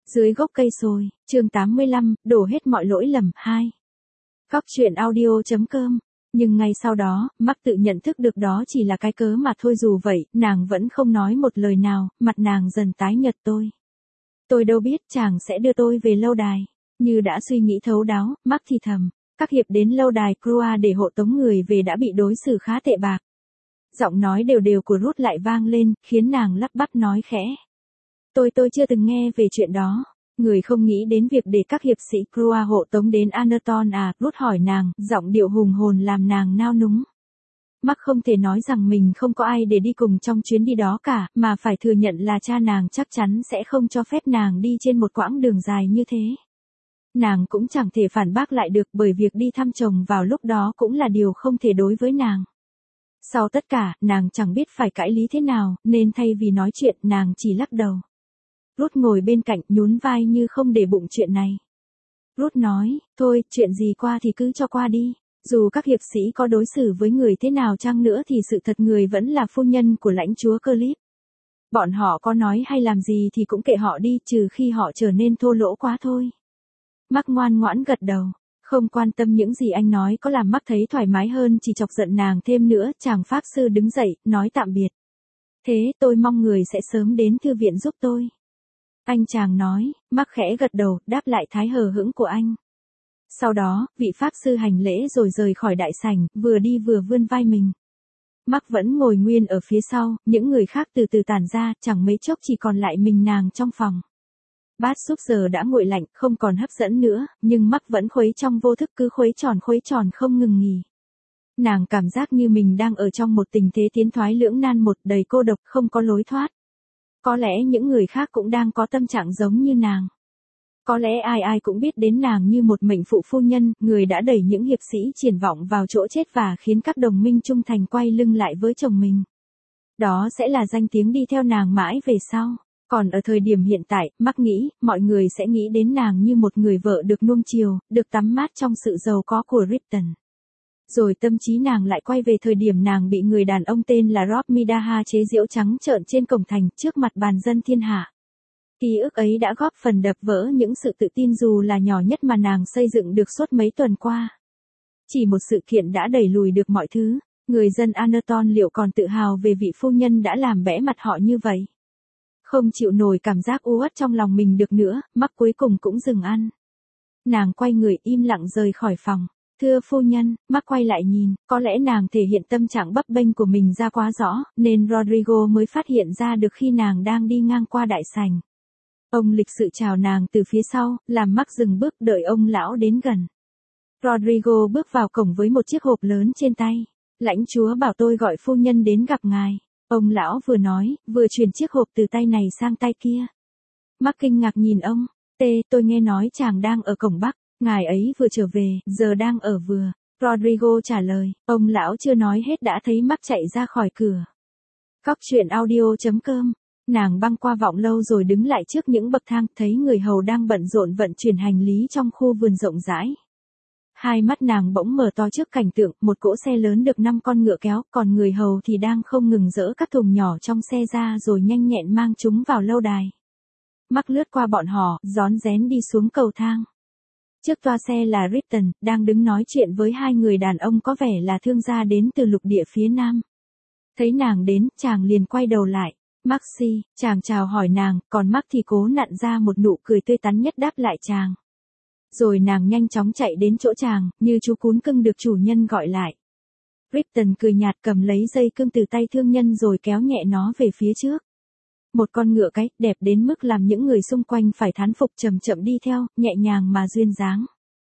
Dưới gốc cây sồi, chương 85, đổ hết mọi lỗi lầm, 2. Góc truyện audio.com. Nhưng ngay sau đó, Mark tự nhận thức được đó chỉ là cái cớ mà thôi, dù vậy, nàng vẫn không nói một lời nào, mặt nàng dần tái nhợt. Tôi đâu biết chàng sẽ đưa tôi về lâu đài. Như đã suy nghĩ thấu đáo, Mark thì thầm, các hiệp đến lâu đài Crua để hộ tống người về đã bị đối xử khá tệ bạc. Giọng nói đều đều của Ruth lại vang lên, khiến nàng lắp bắp nói khẽ. Tôi chưa từng nghe về chuyện đó. Người không nghĩ đến việc để các hiệp sĩ Crua hộ tống đến Anerton à? Ruth hỏi nàng, giọng điệu hùng hồn làm nàng nao núng. Mark không thể nói rằng mình không có ai để đi cùng trong chuyến đi đó cả, mà phải thừa nhận là cha nàng chắc chắn sẽ không cho phép nàng đi trên một quãng đường dài như thế. Nàng cũng chẳng thể phản bác lại được, bởi việc đi thăm chồng vào lúc đó cũng là điều không thể đối với nàng. Sau tất cả, nàng chẳng biết phải cãi lý thế nào, nên thay vì nói chuyện, nàng chỉ lắc đầu. Ruth ngồi bên cạnh, nhún vai như không để bụng chuyện này. Ruth nói, thôi, chuyện gì qua thì cứ cho qua đi. Dù các hiệp sĩ có đối xử với người thế nào chăng nữa thì sự thật người vẫn là phu nhân của lãnh chúa Clip. Bọn họ có nói hay làm gì thì cũng kệ họ đi, trừ khi họ trở nên thô lỗ quá thôi. Mark ngoan ngoãn gật đầu. Không quan tâm những gì anh nói có làm Mark thấy thoải mái hơn, chỉ chọc giận nàng thêm nữa. Chàng pháp sư đứng dậy, nói tạm biệt. Thế, tôi mong người sẽ sớm đến thư viện giúp tôi. Anh chàng nói. Mark khẽ gật đầu, đáp lại thái hờ hững của anh. Sau đó, vị pháp sư hành lễ rồi rời khỏi đại sảnh, vừa đi vừa vươn vai mình. Mark vẫn ngồi nguyên ở phía sau, những người khác từ từ tản ra, chẳng mấy chốc chỉ còn lại mình nàng trong phòng. Bát súp giờ đã nguội lạnh, không còn hấp dẫn nữa, nhưng Mark vẫn khuấy trong vô thức, cứ khuấy tròn không ngừng nghỉ. Nàng cảm giác như mình đang ở trong một tình thế tiến thoái lưỡng nan, một đầy cô độc, không có lối thoát. Có lẽ những người khác cũng đang có tâm trạng giống như nàng. Có lẽ ai cũng biết đến nàng như một mệnh phụ phu nhân, người đã đẩy những hiệp sĩ triển vọng vào chỗ chết và khiến các đồng minh trung thành quay lưng lại với chồng mình. Đó sẽ là danh tiếng đi theo nàng mãi về sau. Còn ở thời điểm hiện tại, Mark nghĩ, mọi người sẽ nghĩ đến nàng như một người vợ được nuông chiều, được tắm mát trong sự giàu có của Ripton. Rồi tâm trí nàng lại quay về thời điểm nàng bị người đàn ông tên là Rob Midaha chế giễu trắng trợn trên cổng thành, trước mặt bàn dân thiên hạ. Ký ức ấy đã góp phần đập vỡ những sự tự tin dù là nhỏ nhất mà nàng xây dựng được suốt mấy tuần qua. Chỉ một sự kiện đã đẩy lùi được mọi thứ. Người dân Anerton liệu còn tự hào về vị phu nhân đã làm bẽ mặt họ như vậy? Không chịu nổi cảm giác u uất trong lòng mình được nữa, Mark cuối cùng cũng dừng ăn. Nàng quay người im lặng rời khỏi phòng. Thưa phu nhân, Mark quay lại nhìn, có lẽ nàng thể hiện tâm trạng bấp bênh của mình ra quá rõ, nên Rodrigo mới phát hiện ra được khi nàng đang đi ngang qua đại sảnh. Ông lịch sự chào nàng từ phía sau, làm Mark dừng bước đợi ông lão đến gần. Rodrigo bước vào cổng với một chiếc hộp lớn trên tay. Lãnh chúa bảo tôi gọi phu nhân đến gặp ngài. Ông lão vừa nói, vừa chuyển chiếc hộp từ tay này sang tay kia. Mark kinh ngạc nhìn ông. Tôi nghe nói chàng đang ở cổng Bắc. Ngài ấy vừa trở về, giờ đang ở vừa. Rodrigo trả lời. Ông lão chưa nói hết đã thấy Mark chạy ra khỏi cửa. Góc truyện audio.com. Nàng băng qua vọng lâu rồi đứng lại trước những bậc thang, thấy người hầu đang bận rộn vận chuyển hành lý trong khu vườn rộng rãi. Hai mắt nàng bỗng mở to trước cảnh tượng, một cỗ xe lớn được 5 con ngựa kéo, còn người hầu thì đang không ngừng dỡ các thùng nhỏ trong xe ra rồi nhanh nhẹn mang chúng vào lâu đài. Mark lướt qua bọn họ, rón rén đi xuống cầu thang. Trước toa xe là Ripton, đang đứng nói chuyện với hai người đàn ông có vẻ là thương gia đến từ lục địa phía nam. Thấy nàng đến, chàng liền quay đầu lại. Maxi, chàng chào hỏi nàng, còn Mark thì cố nặn ra một nụ cười tươi tắn nhất đáp lại chàng. Rồi nàng nhanh chóng chạy đến chỗ chàng, như chú cún cưng được chủ nhân gọi lại. Ripton cười nhạt cầm lấy dây cương từ tay thương nhân rồi kéo nhẹ nó về phía trước. Một con ngựa cái, đẹp đến mức làm những người xung quanh phải thán phục, chậm chậm đi theo, nhẹ nhàng mà duyên dáng.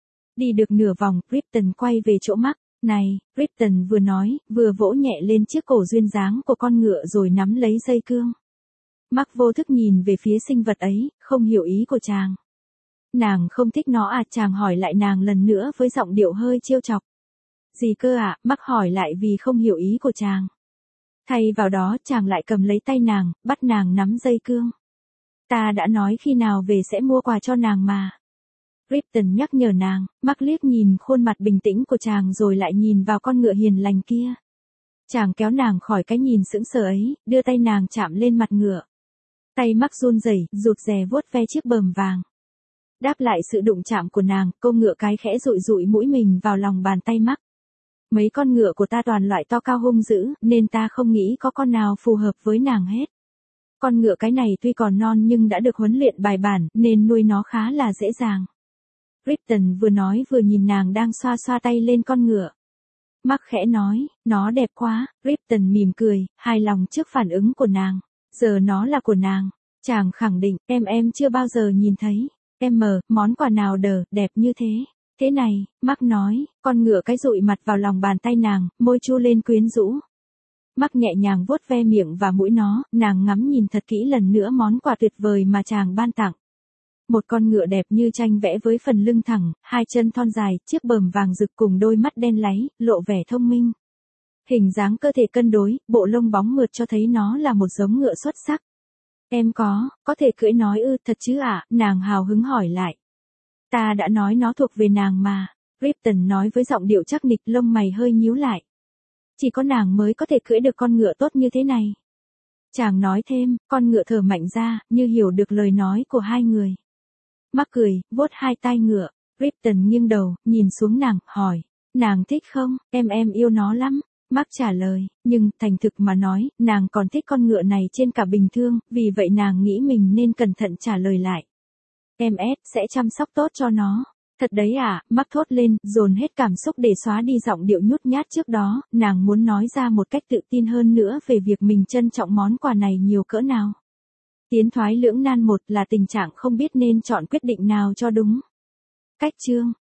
Đi được nửa vòng, Ripton quay về chỗ Mark. Này, Ripton vừa nói, vừa vỗ nhẹ lên chiếc cổ duyên dáng của con ngựa rồi nắm lấy dây cương. Mark vô thức nhìn về phía sinh vật ấy, không hiểu ý của chàng. Nàng không thích nó à? Chàng hỏi lại nàng lần nữa với giọng điệu hơi trêu chọc. Gì cơ ạ? Mark hỏi lại vì không hiểu ý của chàng. Thay vào đó chàng lại cầm lấy tay nàng, bắt nàng nắm dây cương. Ta đã nói khi nào về sẽ mua quà cho nàng mà. Ripton nhắc nhở nàng. Mark liếc nhìn khuôn mặt bình tĩnh của chàng rồi lại nhìn vào con ngựa hiền lành kia. Chàng kéo nàng khỏi cái nhìn sững sờ ấy, đưa tay nàng chạm lên mặt ngựa. Tay Mark run rẩy, rụt rè vuốt ve chiếc bờm vàng. Đáp lại sự đụng chạm của nàng, cô ngựa cái khẽ dụi dụi mũi mình vào lòng bàn tay Mark. Mấy con ngựa của ta toàn loại to cao hung dữ, nên ta không nghĩ có con nào phù hợp với nàng hết. Con ngựa cái này tuy còn non nhưng đã được huấn luyện bài bản, nên nuôi nó khá là dễ dàng. Ripton vừa nói vừa nhìn nàng đang xoa xoa tay lên con ngựa. Mark khẽ nói, nó đẹp quá. Ripton mỉm cười, hài lòng trước phản ứng của nàng. Giờ nó là của nàng. Chàng khẳng định, em chưa bao giờ nhìn thấy. Món quà nào đẹp như thế. Thế này, Mark nói, con ngựa cái dụi mặt vào lòng bàn tay nàng, môi chu lên quyến rũ. Mark nhẹ nhàng vuốt ve miệng và mũi nó, nàng ngắm nhìn thật kỹ lần nữa món quà tuyệt vời mà chàng ban tặng. Một con ngựa đẹp như tranh vẽ với phần lưng thẳng, hai chân thon dài, chiếc bờm vàng rực cùng đôi mắt đen láy, lộ vẻ thông minh. Hình dáng cơ thể cân đối, bộ lông bóng mượt cho thấy nó là một giống ngựa xuất sắc. Em có thể cưỡi nói ư, thật chứ ạ, nàng hào hứng hỏi lại. Ta đã nói nó thuộc về nàng mà, Ripton nói với giọng điệu chắc nịch, lông mày hơi nhíu lại. Chỉ có nàng mới có thể cưỡi được con ngựa tốt như thế này. Chàng nói thêm, con ngựa thở mạnh ra, như hiểu được lời nói của hai người. Mark cười, vuốt hai tai ngựa. Ripton nghiêng đầu, nhìn xuống nàng, hỏi. Nàng thích không? Em yêu nó lắm. Mark trả lời, nhưng, thành thực mà nói, nàng còn thích con ngựa này trên cả bình thường, vì vậy nàng nghĩ mình nên cẩn thận trả lời lại. Sẽ chăm sóc tốt cho nó. Thật đấy à, Mark thốt lên, dồn hết cảm xúc để xóa đi giọng điệu nhút nhát trước đó, nàng muốn nói ra một cách tự tin hơn nữa về việc mình trân trọng món quà này nhiều cỡ nào. Tiến thoái lưỡng nan một là tình trạng không biết nên chọn quyết định nào cho đúng. Cách chương